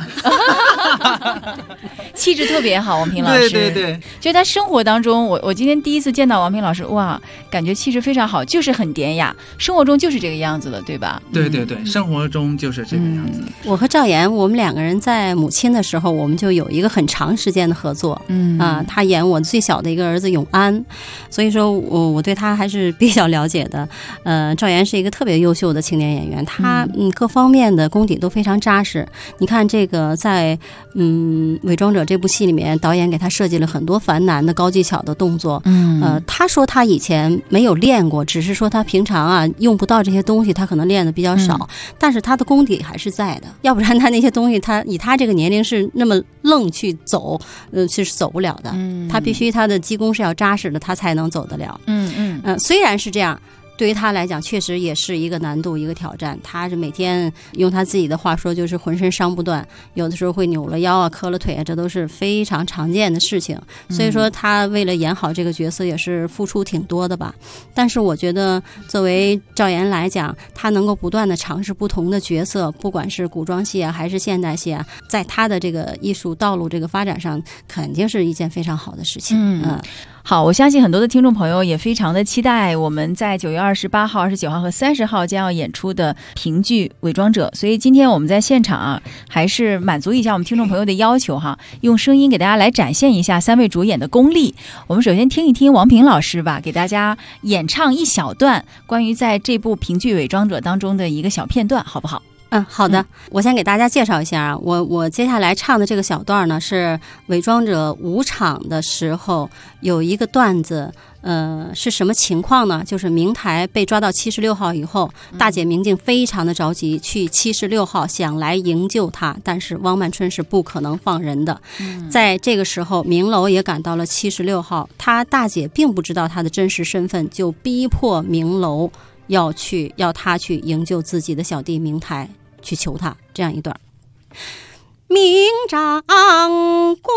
气质特别好，王平老师。 对对对， 就他生活当中，我今天第一次见到王平老师，哇，感觉气质非常好，就是很典雅，生活中就是这个样子的，对吧？ 对对对，生活中就是这个样子。 我和赵岩，我们2个人在母亲的时候，我们就有一个很长时间的合作。他演我最小的一个儿子永安，所以说我对他还是比较了解的。赵岩是一个特别优秀的青年演员，他各方面的功底都非常扎实。你看这个在伪装者这部戏里面，导演给他设计了很多繁难的高技巧的动作。他说他以前没有练过，只是说他平常用不到这些东西，他可能练的比较少，但是他的功底还是在的，要不然他那些东西他以他这个年龄是那么愣去走，是走不了的。他必须他的基功是要扎实的，他才能走得了。虽然是这样，对于他来讲确实也是一个难度，一个挑战。他是每天用他自己的话说就是浑身伤不断，有的时候会扭了腰磕了腿这都是非常常见的事情。所以说他为了演好这个角色也是付出挺多的吧。但是我觉得作为赵岩来讲，他能够不断的尝试不同的角色，不管是古装戏还是现代戏在他的这个艺术道路这个发展上肯定是一件非常好的事情。 好，我相信很多的听众朋友也非常的期待我们在9月28号、29号和30号将要演出的评剧《伪装者》，所以今天我们在现场还是满足一下我们听众朋友的要求哈，用声音给大家来展现一下3位主演的功力。我们首先听一听王平老师吧，给大家演唱一小段关于在这部评剧《伪装者》当中的一个小片段，好不好？ 好的，我先给大家介绍一下我接下来唱的这个小段呢，是伪装者5场的时候有一个段子。是什么情况呢？就是明台被抓到76号以后，大姐明镜非常的着急，去76号想来营救他，但是汪曼春是不可能放人的。在这个时候，明楼也赶到了76号，大姐并不知道他的真实身份，就逼迫明楼要他去营救自己的小弟明台，去求他。这样一段：明长官，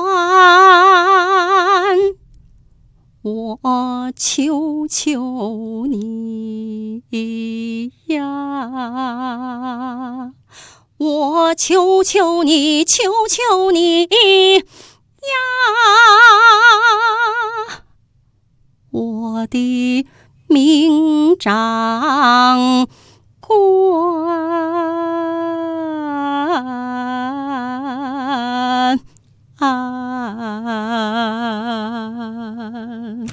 我求求你呀，我求求你，求求你呀，我的明长官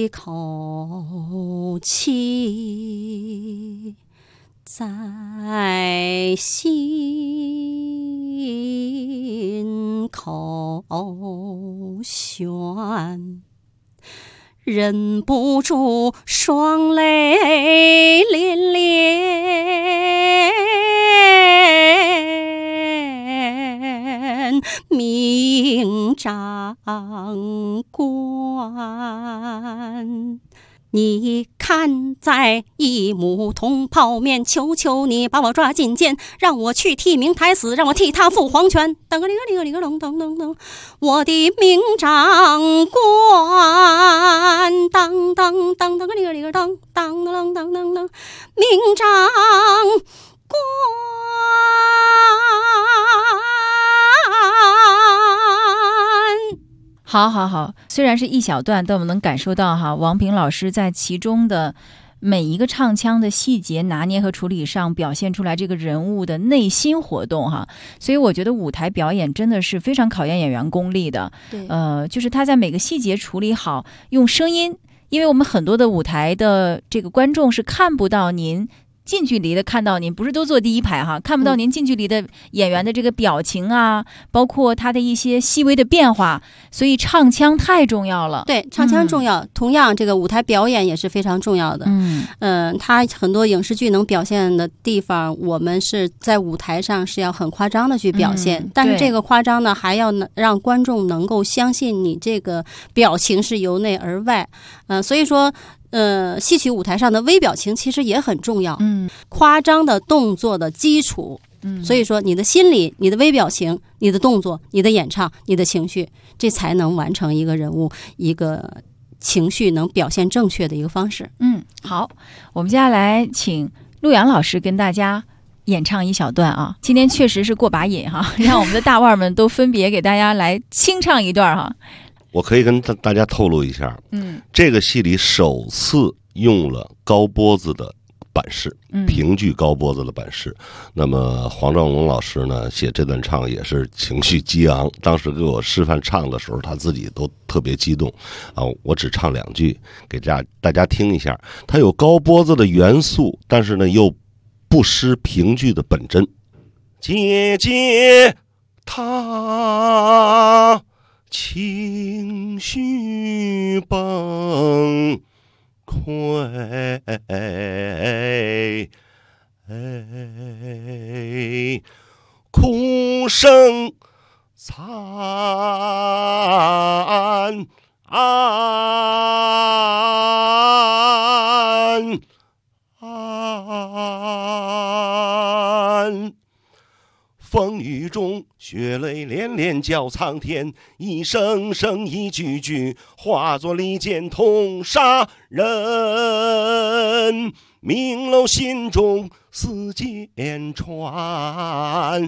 一口气在心口悬，忍不住双泪涟涟，明长官，你看在一亩同胞面，求求你把我抓进监，让我去替明台死，让我替他赴黄泉。噔个哩个哩个哩个噔噔噔噔，我的明长官，当当当当个哩个哩个当当当当当当，明长官。 好好好，虽然是一小段，但我们能感受到哈，王平老师在其中的每一个唱腔的细节拿捏和处理上，表现出来这个人物的内心活动哈。所以我觉得舞台表演真的是非常考验演员功力的。 对， 就是他在每个细节处理好，用声音，因为我们很多的舞台的这个观众是看不到您。近距离的看到您，不是都坐第一排哈，看不到您近距离的演员的这个表情啊，包括他的一些细微的变化，所以唱腔太重要了。 对，唱腔重要，同样这个舞台表演也是非常重要的。他很多影视剧能表现的地方，我们是在舞台上是要很夸张的去表现，但是这个夸张呢，还要让观众能够相信你这个表情是由内而外。所以说。戏曲舞台上的微表情其实也很重要，夸张的动作的基础，所以说你的心理、你的微表情、你的动作、你的演唱、你的情绪，这才能完成一个人物一个情绪能表现正确的一个方式。 好，我们接下来请陆阳老师跟大家演唱一小段啊，今天确实是过把瘾哈，让我们的大腕们都分别给大家来清唱一段哈。 我可以跟大家透露一下，这个戏里首次用了高脖子的版式，评剧高脖子的版式。那么黄兆龙老师呢，写这段唱也是情绪激昂，当时给我示范唱的时候，他自己都特别激动啊。我只唱2句给大家听一下，它有高脖子的元素，但是呢又不失评剧的本真。姐姐她情绪崩溃，哭声惨案，风雨中血泪连连叫苍天，一声声一句句化作利剑痛杀人，明楼心中似箭穿，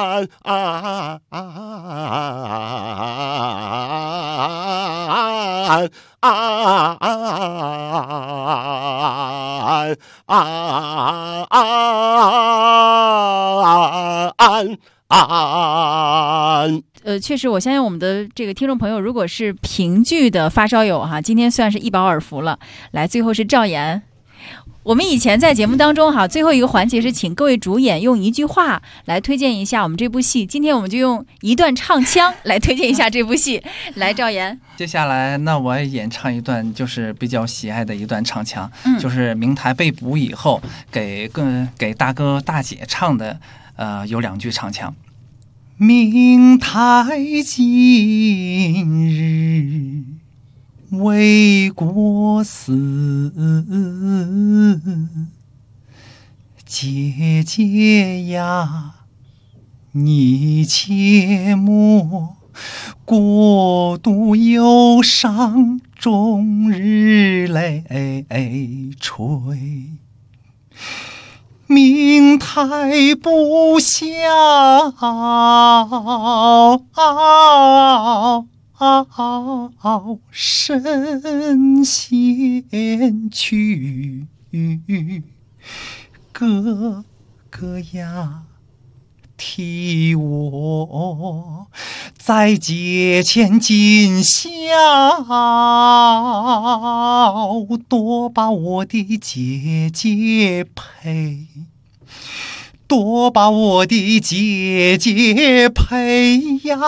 确实，我相信我们的这个听众朋友，如果是评剧的发烧友哈，今天算是一饱耳福了。来，最后是赵岩。我们以前在节目当中哈，最后一个环节是请各位主演用一句话来推荐一下我们这部戏。今天我们就用一段唱腔来推荐一下这部戏。来，赵岩。 接下来，那我演唱一段就是比较喜爱的一段唱腔，就是明台被捕以后给大哥大姐唱的，有2句唱腔。明台今日为国死，姐姐呀，你切莫过度忧伤，终日泪垂。明台不孝，神仙去，哥哥呀，替我在阶前尽孝，多把我的姐姐陪，多把我的姐姐陪呀！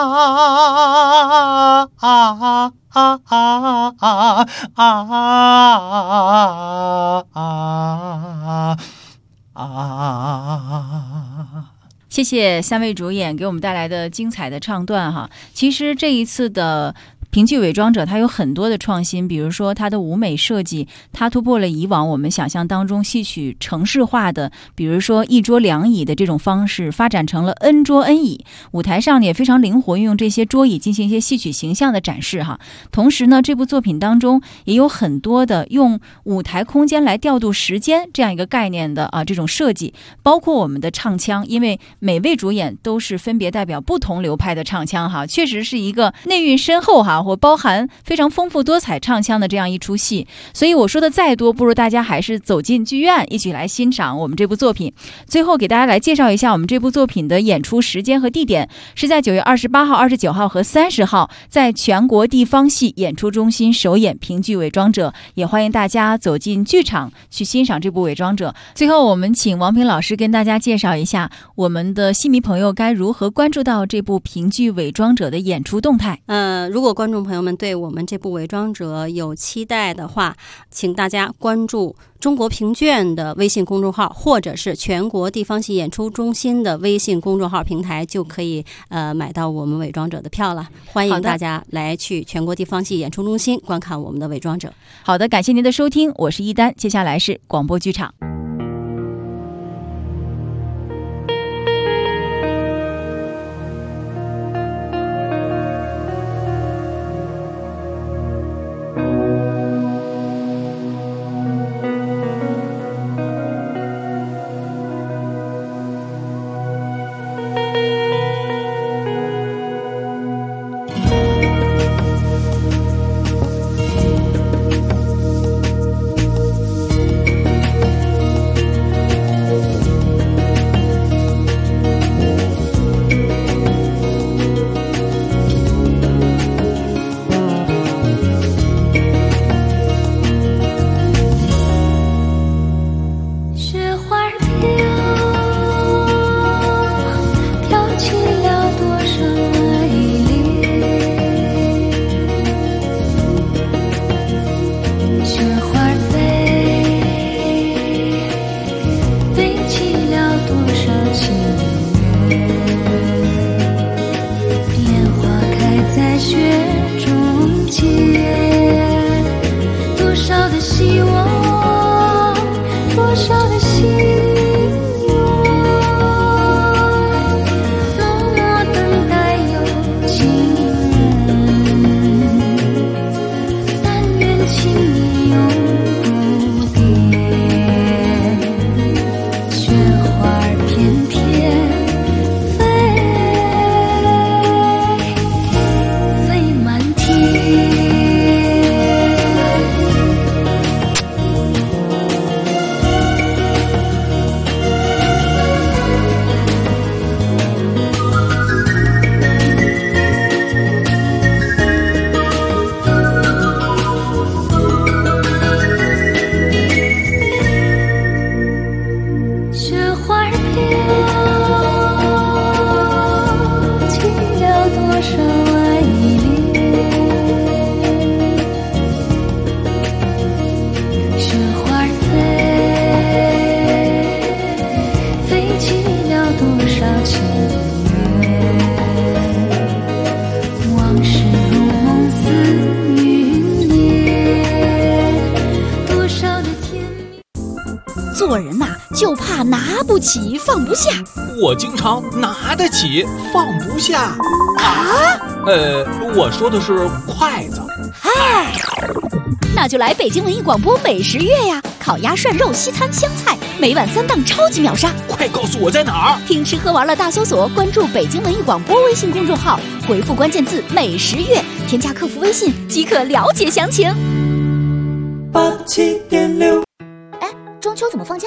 谢谢三位主演给我们带来的精彩的唱段哈。其实这一次的评剧伪装者它有很多的创新，比如说它的舞美设计，它突破了以往我们想象当中戏曲程式化的，比如说一桌两椅的这种方式，发展成了 N 桌 N 椅。舞台上也非常灵活，运用这些桌椅进行一些戏曲形象的展示哈。同时呢，这部作品当中也有很多的用舞台空间来调度时间这样一个概念的这种设计，包括我们的唱腔，因为每位主演都是分别代表不同流派的唱腔哈，确实是一个内蕴深厚哈，或包含非常丰富多彩唱腔的这样一出戏。所以我说的再多，不如大家还是走进剧院一起来欣赏我们这部作品。最后给大家来介绍一下我们这部作品的演出时间和地点，是在9月28号、29号和30号在全国地方戏演出中心首演评剧伪装者，也欢迎大家走进剧场去欣赏这部伪装者。最后我们请王平老师跟大家介绍一下我们的戏迷朋友该如何关注到这部评剧伪装者的演出动态。 如果观众朋友们对我们这部伪装者有期待的话，请大家关注中国评卷的微信公众号，或者是全国地方戏演出中心的微信公众号平台，就可以买到我们伪装者的票了。欢迎大家来去全国地方戏演出中心观看我们的伪装者。 好的，感谢您的收听，我是一丹，接下来是广播剧场。 做人呐，就怕拿不起放不下。 我经常拿得起放不下啊。 我说的是筷子。 嗨，那就来北京文艺广播美食月呀！烤鸭、涮肉、西餐、湘菜，每晚3档超级秒杀。 快告诉我在哪儿？ 听吃喝玩乐大搜索，关注北京文艺广播微信公众号，回复关键字美食月，添加客服微信即可了解详情。 87.6。 中秋怎么放假呀？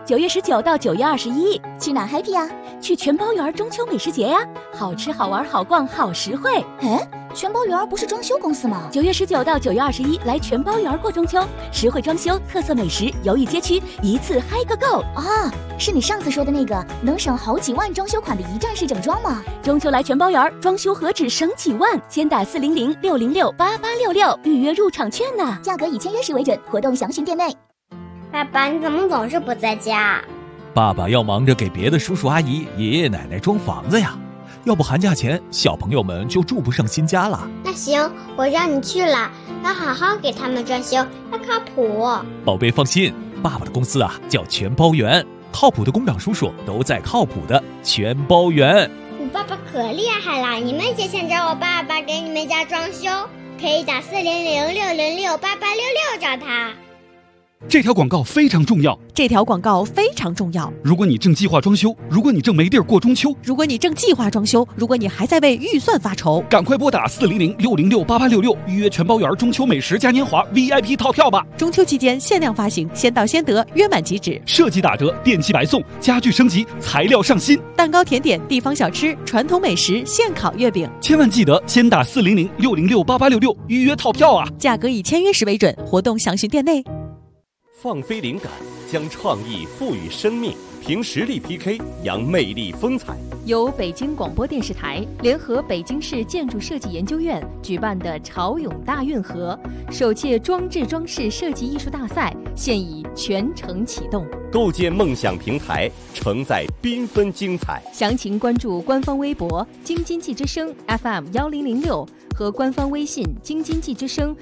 9月19到9月21。 去哪 happy 啊？ 去全包园中秋美食节呀，好吃好玩好逛好实惠。 全包园不是装修公司吗 ？9月19到9月21来全包园过中秋，实惠装修，特色美食，游艺街区，一次嗨个够啊！是你上次说的那个能省好几万装修款的一站式整装吗？ 中秋来全包园，装修何止省几万？先打400-606-8866预约入场券呢， 价格以签约时为准，活动详询店内。 爸爸，你怎么总是不在家？ 爸爸要忙着给别的叔叔阿姨、爷爷奶奶装房子呀，要不寒假前小朋友们就住不上新家了。 那行，我让你去了，要好好给他们装修，要靠谱。 宝贝放心，爸爸的公司啊叫全包园，靠谱的工长叔叔都在靠谱的全包园。 我爸爸可厉害了，你们也想找我爸爸给你们家装修，可以打400-606-8866找他。 这条广告非常重要。 这条广告非常重要。 如果你正计划装修，如果你正没地儿过中秋， 如果你正计划装修，如果你还在为预算发愁， 赶快拨打400-606-8866预约全包园中秋美食嘉年华 VIP 套票吧！ 中秋期间限量发行，先到先得，约满即止， 设计打折，电器白送，家具升级，材料上新， 蛋糕、甜点、地方小吃、传统美食、现烤月饼。 千万记得先打400-606-8866预约套票啊！ 价格以签约时为准，活动详询店内。 放飞灵感，将创意赋予生命，凭实力 PK， 扬魅力风采。 由北京广播电视台联合北京市建筑设计研究院举办的潮涌大运河首届装置装饰设计艺术大赛现已全程启动， 构建梦想平台，承载缤纷精彩。 详情关注官方微博京津冀之声 FM1006和官方微信京津冀之声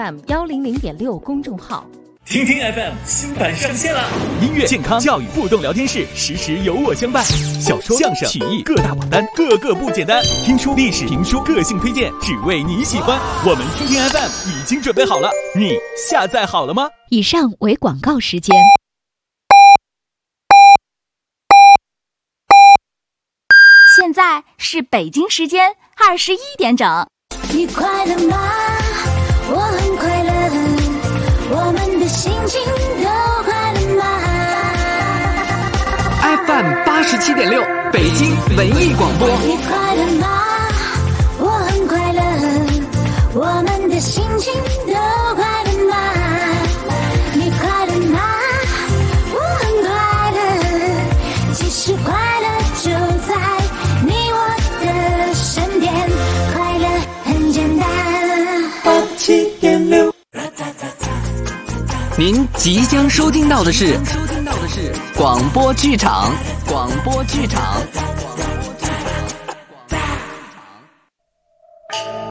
FM100.6公众号。 听听 FM 新版上线了，音乐、健康、教育、互动聊天室，时时有我相伴。小说、相声、曲艺各大榜单，个个不简单。听书、历史、评书，个性推荐，只为你喜欢。我们听听 FM 已经准备好了，你下载好了吗？ 以上为广告时间。现在是北京时间21点整。 你快乐吗？我很快乐。我们的心情都快乐吗 ？FM 87.6，北京文艺广播。 你快乐吗？我很快乐。我们的心情都快乐吗？你快乐吗？我很快乐。其实快乐就在你我的身边，快乐很简单。 87.6。您即将收听到的是广播剧场。